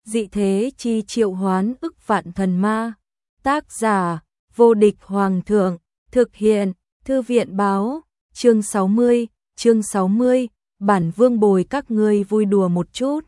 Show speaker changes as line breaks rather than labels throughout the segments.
dị thế chi triệu hoán ức vạn thần ma. Tác giả, vô địch hoàng thượng, thực hiện, thư viện báo, chương 60, bản vương bồi các ngươi vui đùa một chút.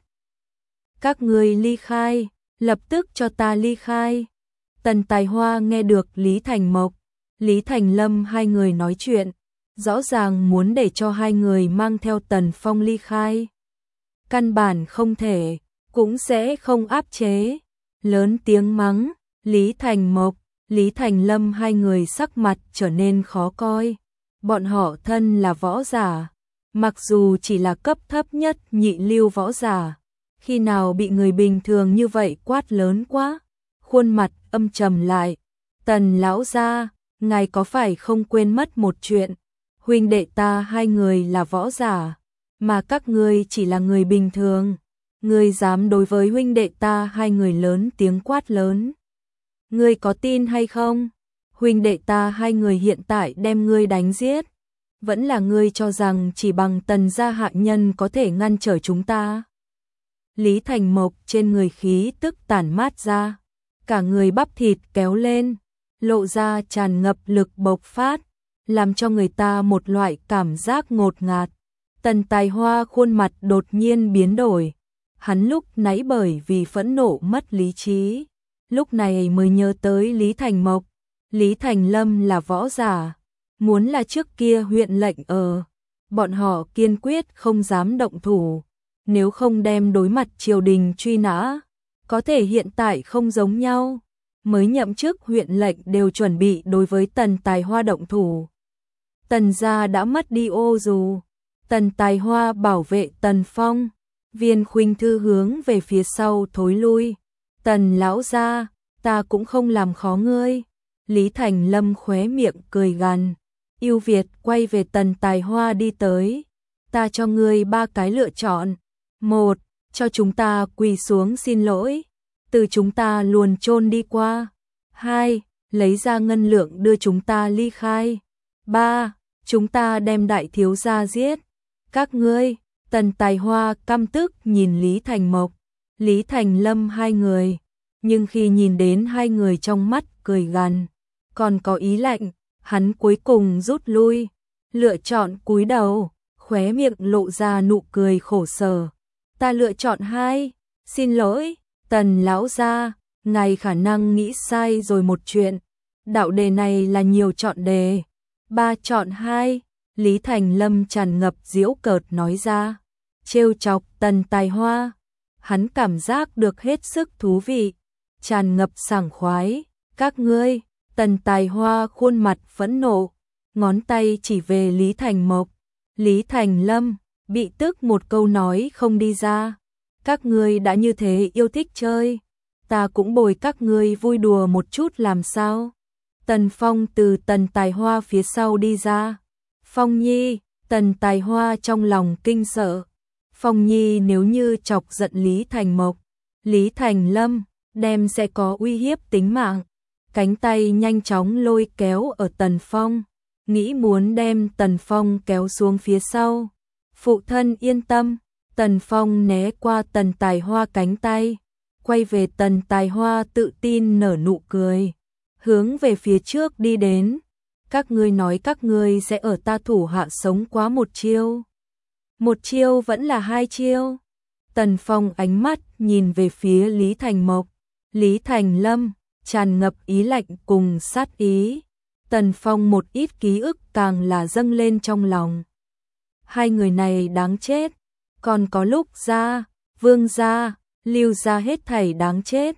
Các ngươi ly khai, lập tức cho ta ly khai. Tần Tài Hoa nghe được Lý Thành Mộc, Lý Thành Lâm hai người nói chuyện, rõ ràng muốn để cho hai người mang theo Tần Phong ly khai. Căn bản không thể, cũng sẽ không áp chế. Lớn tiếng mắng, Lý Thành Mộc, Lý Thành Lâm hai người sắc mặt trở nên khó coi. Bọn họ thân là võ giả, mặc dù chỉ là cấp thấp nhất nhị lưu võ giả, khi nào bị người bình thường như vậy quát lớn quá. Khuôn mặt âm trầm lại, Tần lão gia, ngài có phải không quên mất một chuyện, huynh đệ ta hai người là võ giả, mà các ngươi chỉ là người bình thường, ngươi dám đối với huynh đệ ta hai người lớn tiếng quát lớn. Ngươi có tin hay không? Huynh đệ ta hai người hiện tại đem ngươi đánh giết, vẫn là ngươi cho rằng chỉ bằng Tần gia hạ nhân có thể ngăn trở chúng ta? Lý Thành Mộc trên người khí tức tản mát ra, cả người bắp thịt kéo lên, lộ ra tràn ngập lực bộc phát, làm cho người ta một loại cảm giác ngột ngạt. Tần Tài Hoa khuôn mặt đột nhiên biến đổi, hắn lúc nãy bởi vì phẫn nộ mất lý trí, lúc này mới nhớ tới Lý Thành Mộc, Lý Thành Lâm là võ giả, muốn là trước kia huyện lệnh bọn họ kiên quyết không dám động thủ, nếu không đem đối mặt triều đình truy nã. Có thể hiện tại không giống nhau, mới nhậm chức huyện lệnh đều chuẩn bị đối với Tần Tài Hoa động thủ. Tần gia đã mất đi ô dù, Tần Tài Hoa bảo vệ Tần Phong, Viên Khuynh Thư hướng về phía sau thối lui. Tần lão gia, ta cũng không làm khó ngươi. Lý Thành Lâm khóe miệng cười gằn, ưu việt quay về Tần Tài Hoa đi tới. Ta cho ngươi ba cái lựa chọn. Một, cho chúng ta quỳ xuống xin lỗi, từ chúng ta luồn chôn đi qua. 2, lấy ra ngân lượng đưa chúng ta ly khai. 3, chúng ta đem đại thiếu gia giết. Các ngươi. Tần Tài Hoa căm tức nhìn Lý Thành Mộc, Lý Thành Lâm hai người, nhưng khi nhìn đến hai người trong mắt cười gằn, còn có ý lạnh, hắn cuối cùng rút lui, lựa chọn cúi đầu, khóe miệng lộ ra nụ cười khổ sở. Ta lựa chọn 2, xin lỗi, Tần lão gia, ngài khả năng nghĩ sai rồi một chuyện, đạo đề này là nhiều chọn đề, 3 chọn 2, Lý Thành Lâm tràn ngập giễu cợt nói ra, trêu chọc Tần Tài Hoa, hắn cảm giác được hết sức thú vị, tràn ngập sảng khoái. Các ngươi. Tần Tài Hoa khuôn mặt phẫn nộ, ngón tay chỉ về Lý Thành Mộc, Lý Thành Lâm, bị tức một câu nói không đi ra. Các ngươi đã như thế yêu thích chơi, ta cũng bồi các ngươi vui đùa một chút làm sao? Tần Phong từ Tần Tài Hoa phía sau đi ra. Phong Nhi, Tần Tài Hoa trong lòng kinh sợ. Phong Nhi nếu như chọc giận Lý Thành Mộc, Lý Thành Lâm, đem sẽ có uy hiếp tính mạng. Cánh tay nhanh chóng lôi kéo ở Tần Phong, nghĩ muốn đem Tần Phong kéo xuống phía sau. Phụ thân yên tâm. Tần Phong né qua Tần Tài Hoa cánh tay, quay về Tần Tài Hoa tự tin nở nụ cười, hướng về phía trước đi đến. Các ngươi nói các ngươi sẽ ở ta thủ hạ sống quá một chiêu. Một chiêu vẫn là 2 chiêu. Tần Phong ánh mắt nhìn về phía Lý Thành Mộc, Lý Thành Lâm, tràn ngập ý lạnh cùng sát ý. Tần Phong một ít ký ức càng là dâng lên trong lòng. Hai người này đáng chết. Còn có lúc gia, Vương gia, Lưu gia hết thảy đáng chết.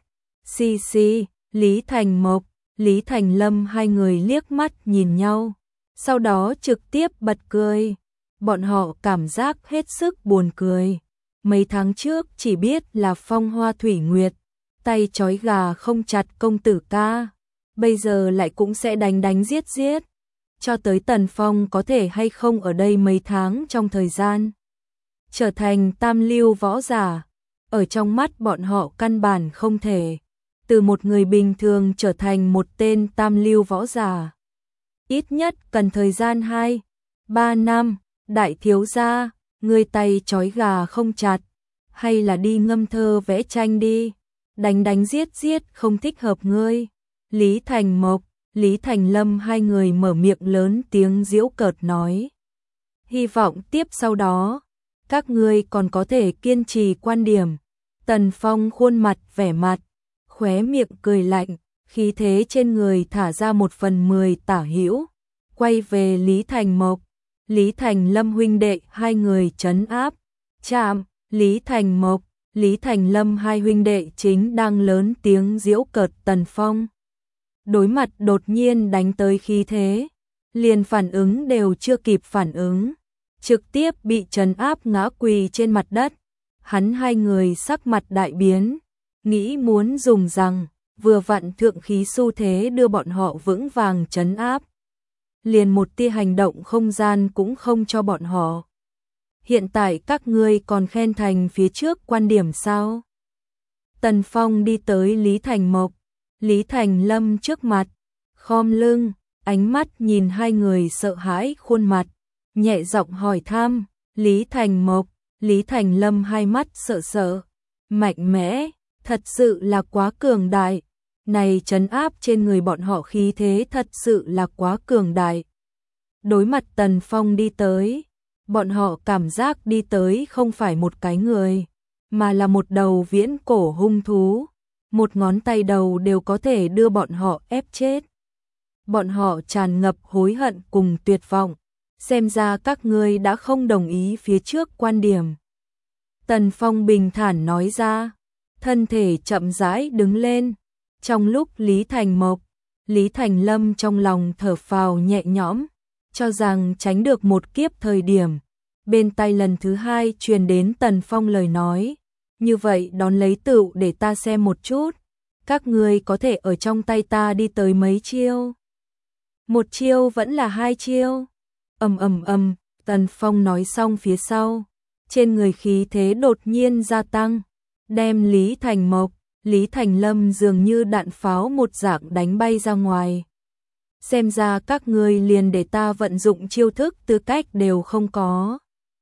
Xì, Lý Thành Mộc, Lý Thành Lâm hai người liếc mắt nhìn nhau, sau đó trực tiếp bật cười. Bọn họ cảm giác hết sức buồn cười. Mấy tháng trước chỉ biết là phong hoa thủy nguyệt, tay trói gà không chặt công tử ca, bây giờ lại cũng sẽ đánh giết. Cho tới Tần Phong có thể hay không ở đây mấy tháng trong thời gian trở thành tam lưu võ giả, ở trong mắt bọn họ căn bản không thể. Từ một người bình thường trở thành một tên tam lưu võ giả, ít nhất cần thời gian 2-3 năm. Đại thiếu gia, người tay trói gà không chặt, hay là đi ngâm thơ vẽ tranh đi, đánh đánh giết giết không thích hợp ngươi. Lý Thành Mộc, Lý Thành Lâm hai người mở miệng lớn tiếng giễu cợt nói. Hy vọng tiếp sau đó, các ngươi còn có thể kiên trì quan điểm. Tần Phong khuôn mặt vẻ mặt, khóe miệng cười lạnh, khí thế trên người thả ra 1/10 tả hữu, quay về Lý Thành Mộc, Lý Thành Lâm huynh đệ hai người trấn áp. Chạm, Lý Thành Mộc, Lý Thành Lâm hai huynh đệ chính đang lớn tiếng giễu cợt Tần Phong. Đối mặt đột nhiên đánh tới khí thế, liền phản ứng đều chưa kịp phản ứng, trực tiếp bị trấn áp ngã quỳ trên mặt đất. Hắn hai người sắc mặt đại biến, nghĩ muốn dùng rằng vừa vặn thượng khí xu thế đưa bọn họ vững vàng trấn áp. Liền một tia hành động không gian cũng không cho bọn họ. Hiện tại các ngươi còn khen thành phía trước quan điểm sao? Tần Phong đi tới Lý Thành Mộc, Lý Thành Lâm trước mặt, khom lưng, ánh mắt nhìn hai người sợ hãi khuôn mặt, nhẹ giọng hỏi thăm. Lý Thành Mộc, Lý Thành Lâm hai mắt sợ sợ, mạnh mẽ, thật sự là quá cường đại. Này trấn áp trên người bọn họ khí thế thật sự là quá cường đại. Đối mặt Tần Phong đi tới, bọn họ cảm giác đi tới không phải một cái người, mà là một đầu viễn cổ hung thú, một ngón tay đầu đều có thể đưa bọn họ ép chết. Bọn họ tràn ngập hối hận cùng tuyệt vọng, xem ra các ngươi đã không đồng ý phía trước quan điểm. Tần Phong bình thản nói ra, thân thể chậm rãi đứng lên. Trong lúc Lý Thành Mộc, Lý Thành Lâm trong lòng thở phào nhẹ nhõm, cho rằng tránh được một kiếp thời điểm, bên tai lần thứ hai truyền đến Tần Phong lời nói, như vậy đón lấy tựu để ta xem một chút, các ngươi có thể ở trong tay ta đi tới mấy chiêu. Một chiêu vẫn là hai chiêu. Tần Phong nói xong phía sau, trên người khí thế đột nhiên gia tăng, đem Lý Thành Mộc, Lý Thành Lâm dường như đạn pháo một dạng đánh bay ra ngoài. Xem ra các ngươi liền để ta vận dụng chiêu thức tư cách đều không có.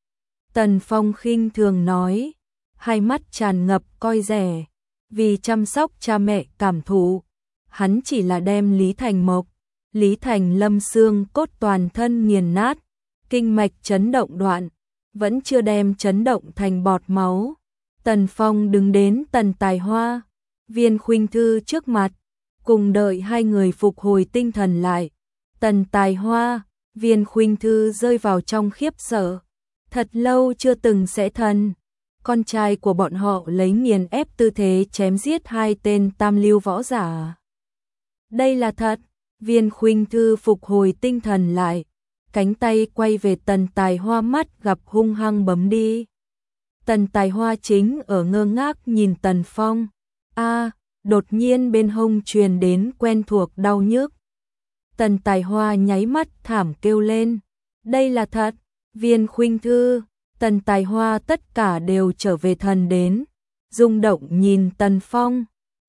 Tần Phong khinh thường nói, hai mắt tràn ngập coi rẻ, vì chăm sóc cha mẹ cảm thụ. Hắn chỉ là đem Lý Thành Mộc, Lý Thành Lâm xương cốt toàn thân nghiền nát, kinh mạch chấn động đoạn, vẫn chưa đem chấn động thành bọt máu. Tần Phong đứng đến Tần Tài Hoa, Viên Khuynh Thư trước mặt, cùng đợi hai người phục hồi tinh thần lại. Tần Tài Hoa, Viên Khuynh Thư rơi vào trong khiếp sợ, thật lâu chưa từng sẽ thần. Con trai của bọn họ lấy nghiền ép tư thế chém giết hai tên tam lưu võ giả. Đây là thật. Viên Khuynh Thư phục hồi tinh thần lại, cánh tay quay về Tần Tài Hoa, mắt gặp hung hăng bấm đi. Tần Tài Hoa chính ở ngơ ngác nhìn Tần Phong. Đột nhiên bên hông truyền đến quen thuộc đau nhức. Tần Tài Hoa nháy mắt thảm kêu lên. Đây là thật. Viên Khuynh Thư, Tần Tài Hoa tất cả đều trở về thần đến, rung động nhìn Tần Phong.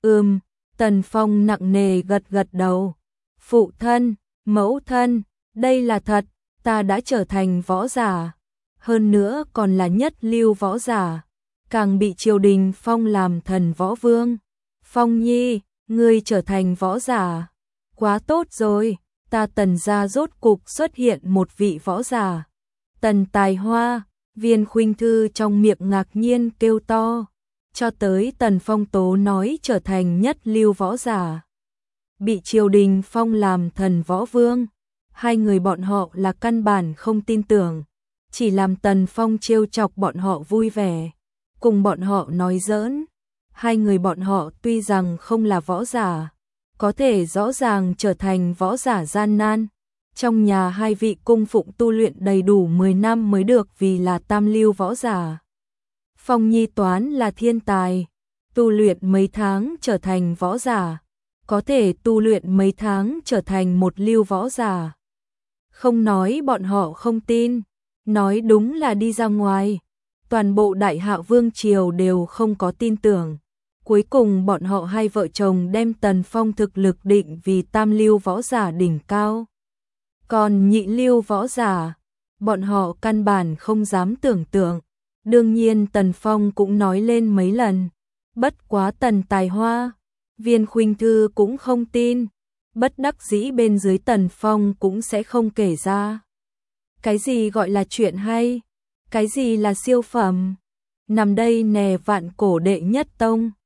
Tần Phong nặng nề gật gật đầu. Phụ thân, mẫu thân, đây là thật, ta đã trở thành võ giả, hơn nữa còn là nhất lưu võ giả, càng bị triều đình phong làm thần võ vương. Phong Nhi, ngươi trở thành võ giả, quá tốt rồi, ta Tần gia rốt cục xuất hiện một vị võ giả. Tần Tài Hoa, Viên Khuynh Thư trong miệng ngạc nhiên kêu to, cho tới Tần Phong tố nói trở thành nhất lưu võ giả, bị triều đình phong làm thần võ vương. Hai người bọn họ là căn bản không tin tưởng, chỉ làm Tần Phong trêu chọc bọn họ vui vẻ, cùng bọn họ nói giỡn. Hai người bọn họ tuy rằng không là võ giả, có thể rõ ràng trở thành võ giả gian nan. Trong nhà hai vị cung phụng tu luyện đầy đủ 10 năm mới được vì là tam lưu võ giả. Phong Nhi toán là thiên tài, tu luyện mấy tháng trở thành võ giả, có thể tu luyện mấy tháng trở thành một lưu võ giả. Không nói bọn họ không tin, nói đúng là đi ra ngoài, toàn bộ Đại Hạ Vương triều đều không có tin tưởng. Cuối cùng bọn họ hai vợ chồng đem Tần Phong thực lực định vì tam lưu võ giả đỉnh cao. Còn nhị lưu võ giả, bọn họ căn bản không dám tưởng tượng. Đương nhiên Tần Phong cũng nói lên mấy lần. Bất quá Tần Tài Hoa, Viên Khuynh Thư cũng không tin. Bất đắc dĩ bên dưới Tần Phong cũng sẽ không kể ra. Cái gì gọi là chuyện hay? Cái gì là siêu phẩm? Nằm đây nè vạn cổ đệ nhất tông.